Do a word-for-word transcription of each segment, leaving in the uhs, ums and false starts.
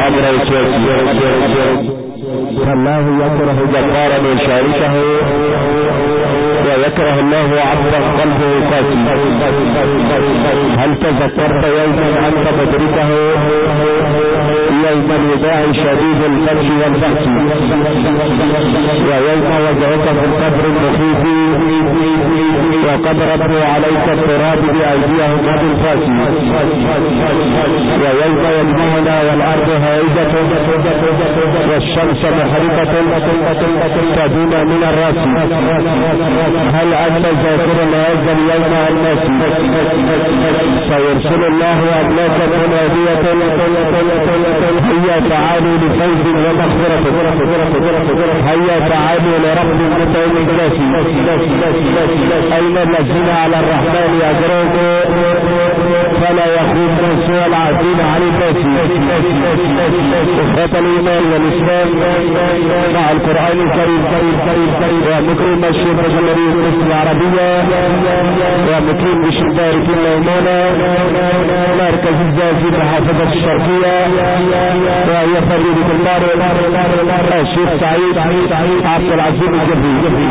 قبر يسوسي فالله يكره جبارا يشاركه ويكره الله عبدا قلبه قاسي. هل تذكرت يوما انت مدركه يوم الوداع شديد الفرج والبحث ويوم وجهك في القبر المخيف وقد ردوا عليك التراب بايديهم بالفاس ويوم يجمعنا والارض هائجة والشمس محرقة تدون من الراس. هل انت ذاكر هذا اليوم الناس فيرسل الله املاكا منادية هيا تعالوا لفوز ومغفرة هيا تعالوا لرب متعين الجاسي. اين الذين على الرحمن يجرون فلا يخوف من سوى العزيز عن الباسي. اخوة الايمان والاسلام مع القرآن الكريم ومكرم الشيخ الجمهورية المصرية العربية ومكرم بشدارة الميمونة مركز الزازي بحافظة الشرقية وهي فريدة البار الشيخ سعيد عبد العزيز الجبري.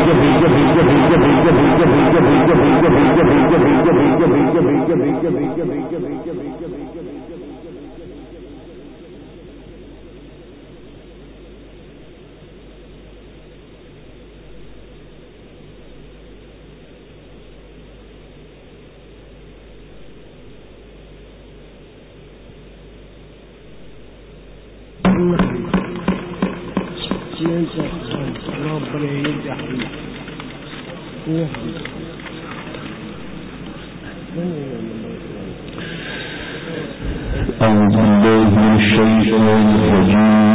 أعوذ بالله من الشيطان الرجيم.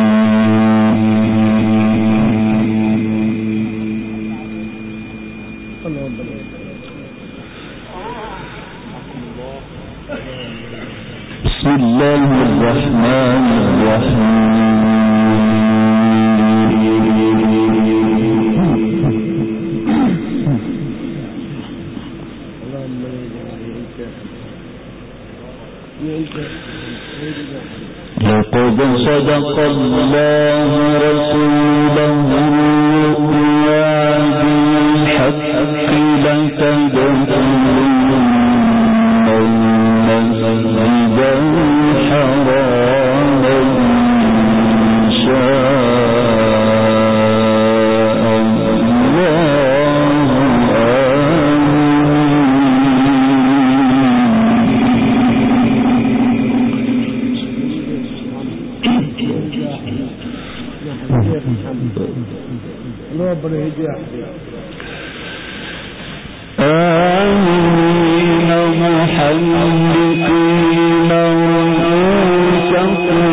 بسم الله الرحمن الرحيم. لقد صدق الله رسوله الرؤيا بالحق لتدخلن المسجد الحرام إن شاء آمين محلقين رؤوسكم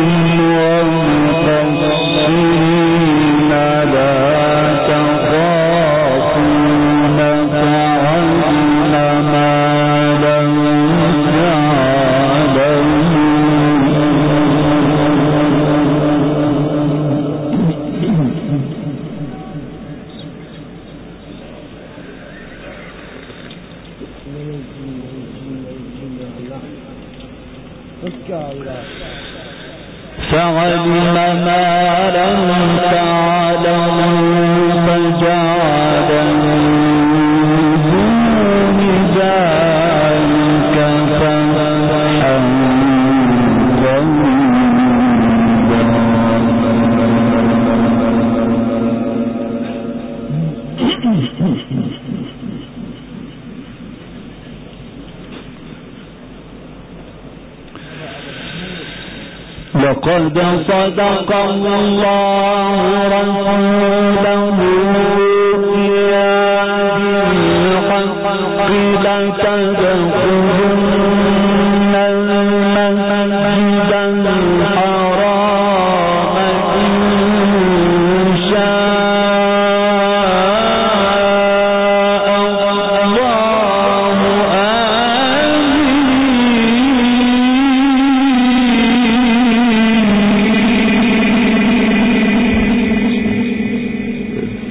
ومقصرين لا تخافون كأنما لم فعلم ما لم تعلموا فجعل من دون ذلك فتحا لقد صدق الله رسوله الرؤيا بالحق لتدخلن المسجد الحرام إن شاء الله آمين.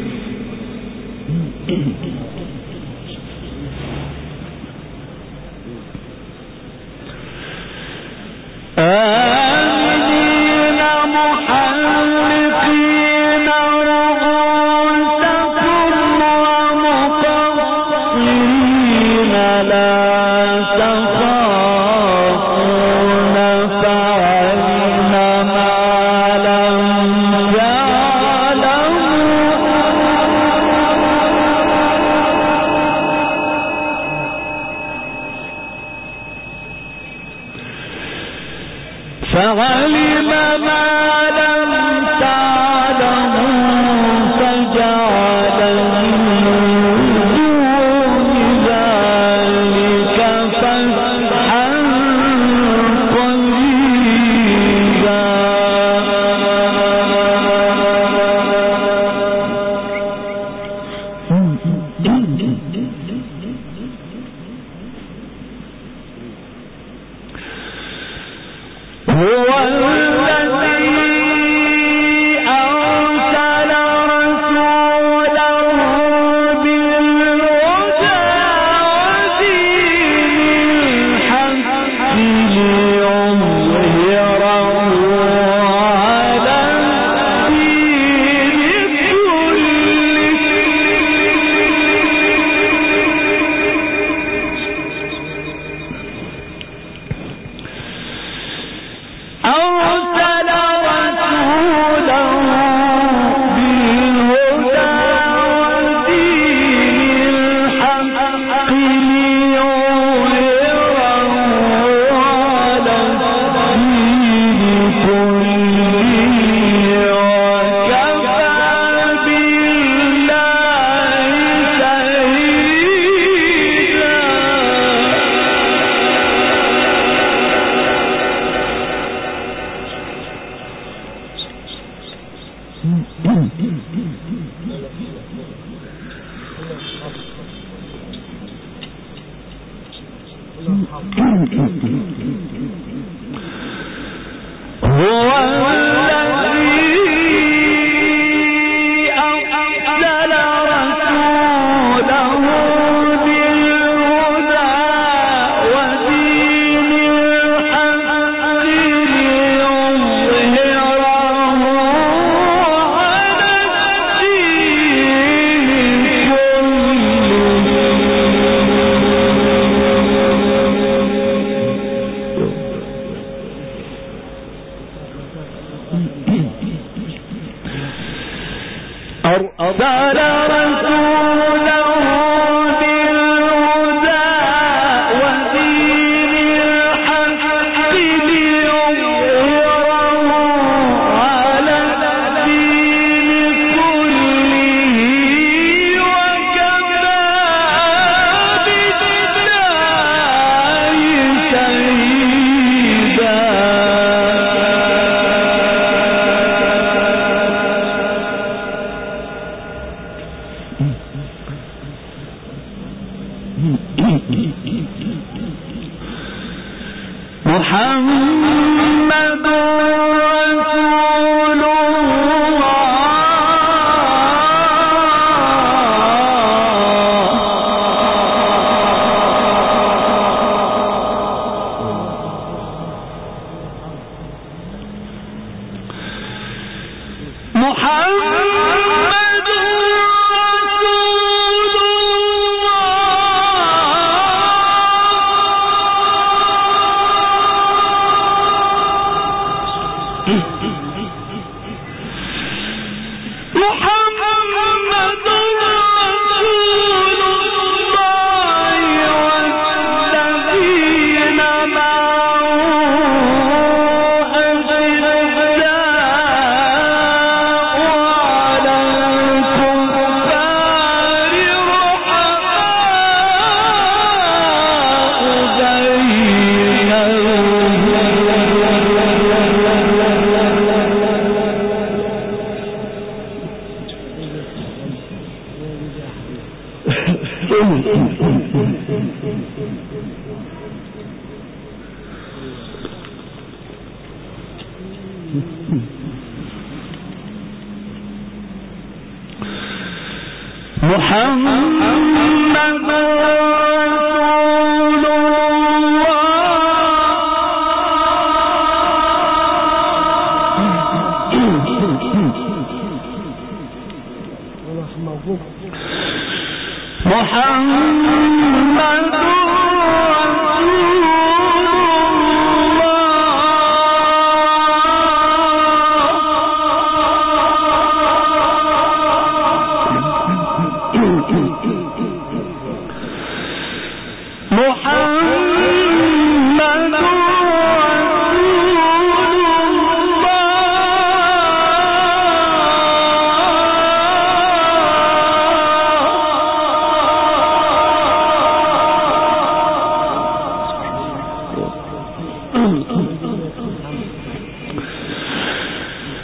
محمد رسول الله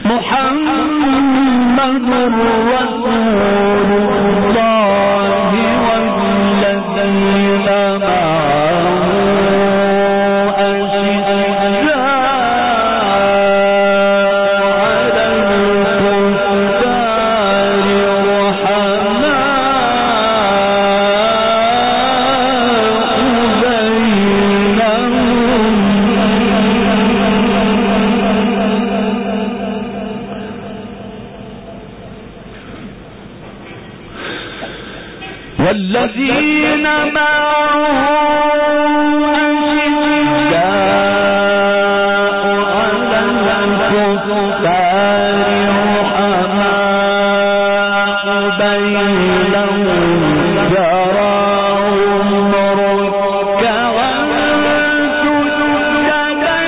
محمد رسول الله والذين معه والذين معه أشداء على الكفار رحماء بينهم تراهم ركعا سجدا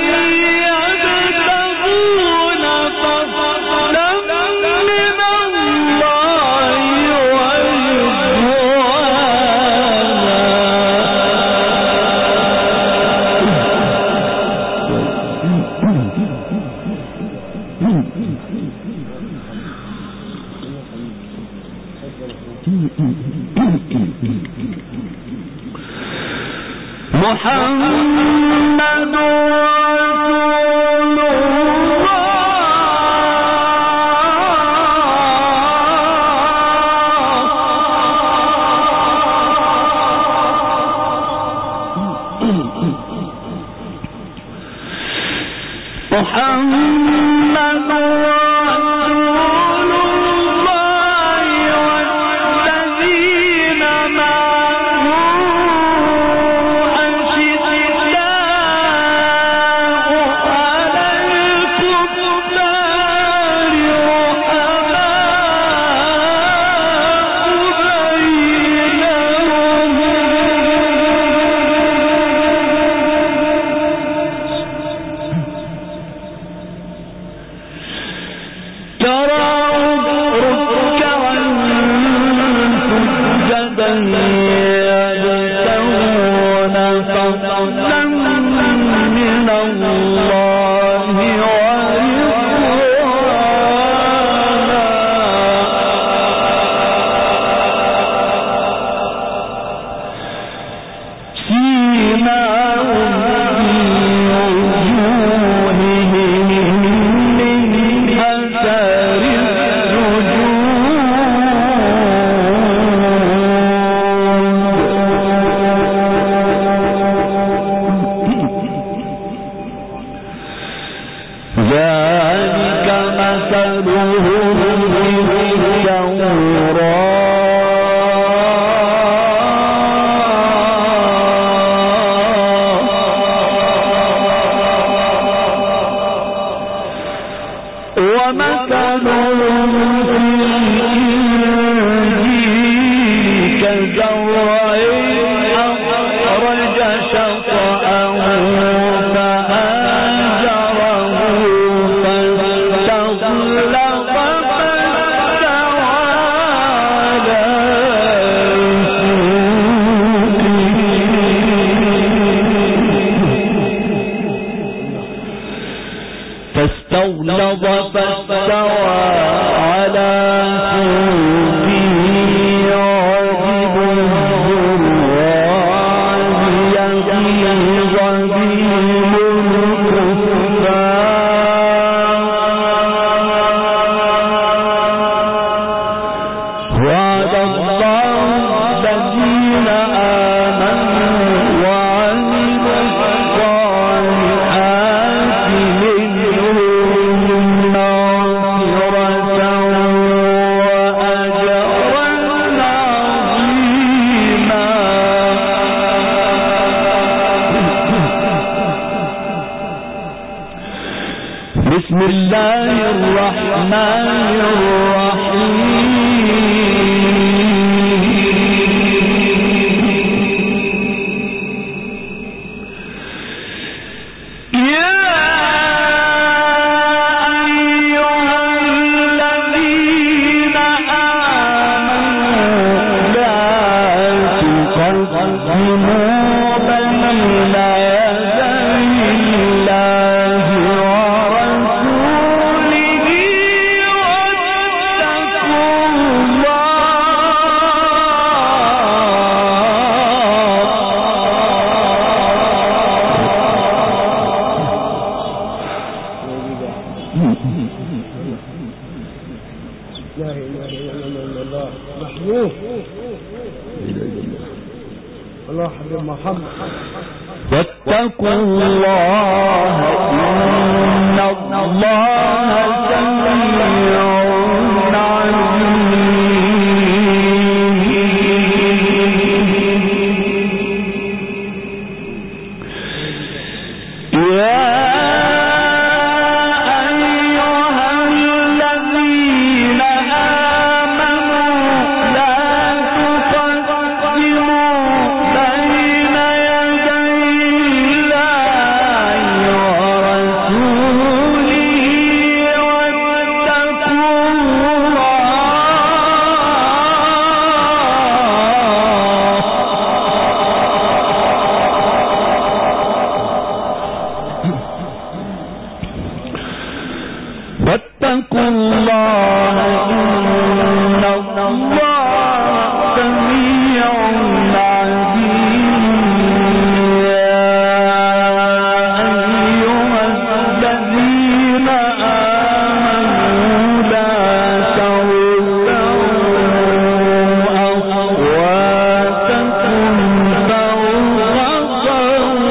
يبتغون فضلا من الله محمد رسول الله محمد فاستغلظ فاستوى على سوقه يعجب الزراع ليغيظ بهم الكفار وعد الله الذين آمنوا وعملوا الصالحات منهم مغفرة وأجرا عظيما. بسم الله الرحمن الرحيم. بسم لا إله إلا الله محمود الله حبيب محمد. واتقوا الله إن الله سميع عليم. واتقوا الله إن الله سميع عليم. يا أيها الذين آمنوا لا ترفعوا أصواتكم فوق صوت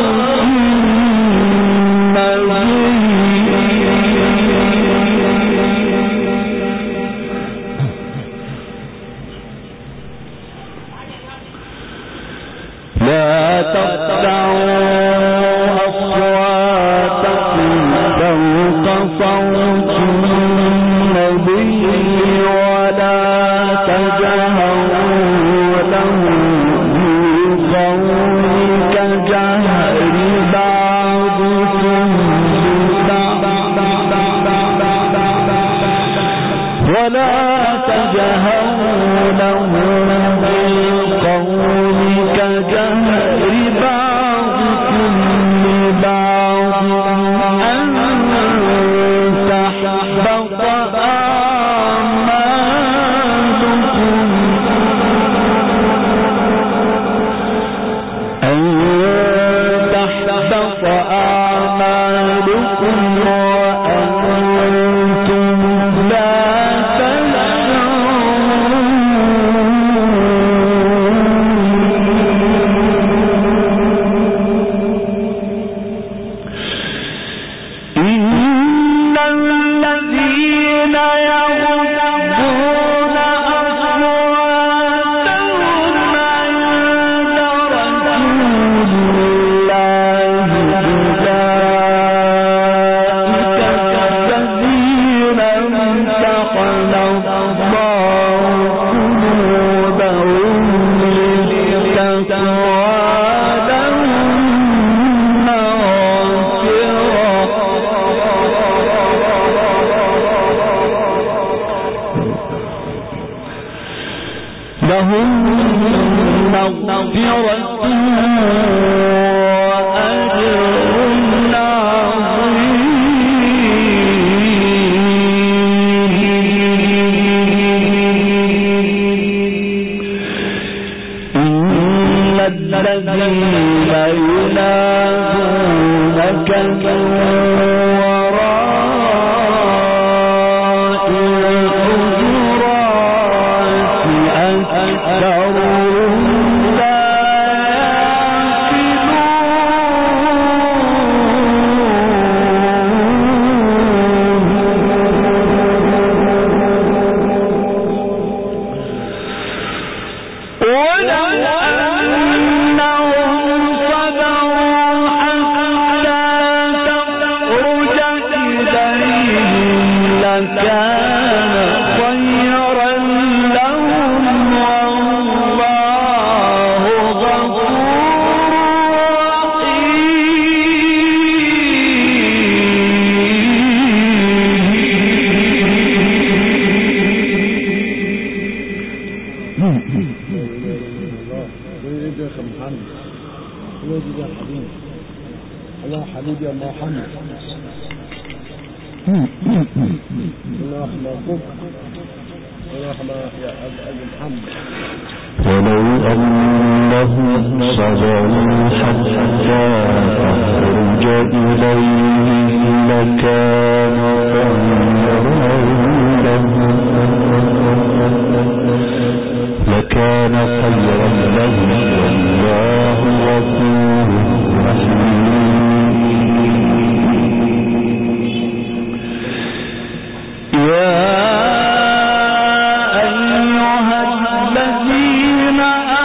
ولو أنهم صبروا حتى تخرج إليهم لكان لكان خيرا لهم والله غفور رحيم. يا أيها الذين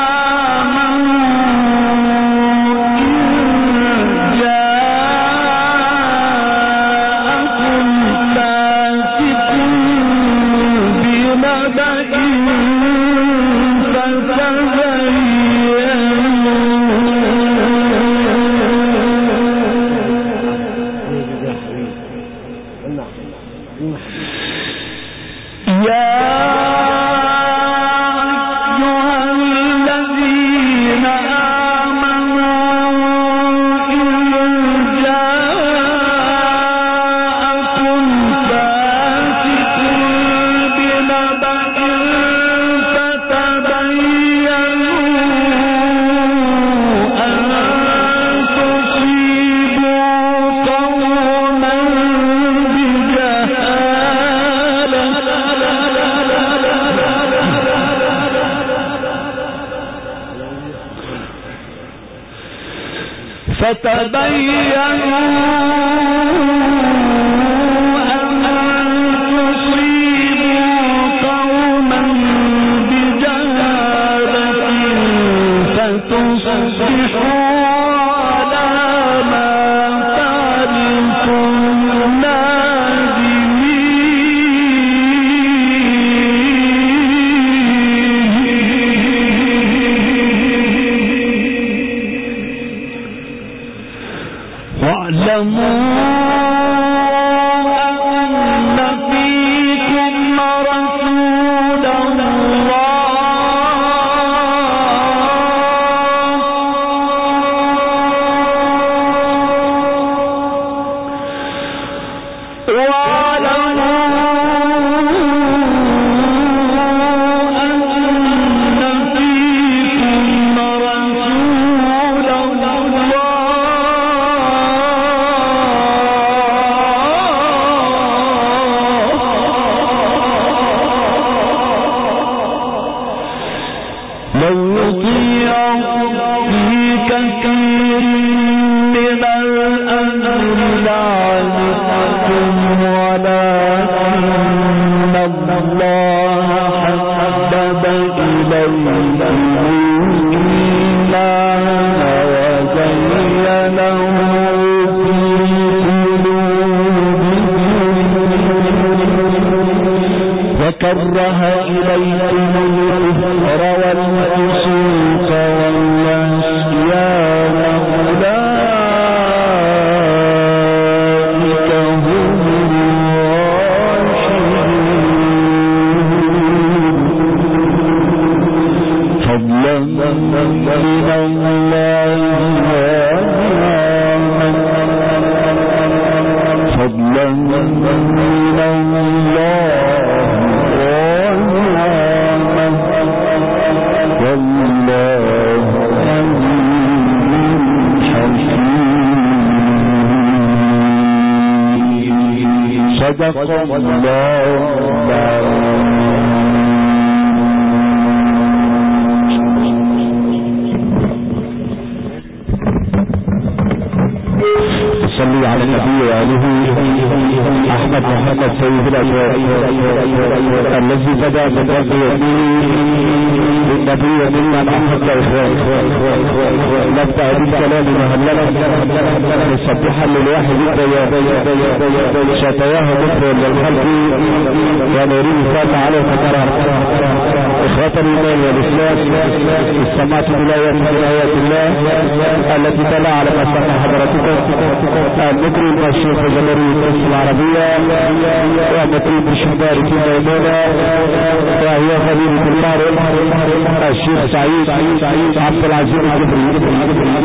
آمنوا إن جاءكم فاسق بنبأ فتبينوا أن تصيبوا قوما بجهالة فتصبحوا على ما فعلتم وكره إليكم الكفر والفسوق والعصيان أولئك هم الراشدون فضلا من الله فضلا من الله صدق الله صلي على النبي وآله أحمد محمد سيد الأشرار الذي بدأ بالرب بالنبي ممن أحب إخوان نبدأ بالكلام مهللا مسبحا للواحد شتياه مكر للخلق ونريد فاتح عليه فترى إخوة الإيمان والإسلام استمعت بالآيات من آيات الله التي تلا على مساق حضرتكم المكر الشيخ الجمهوري الاسم العربية ومكر بالشمبار في ميمونة وهي خليل القارئ الشيخ سعيد عبد العزيز الجبري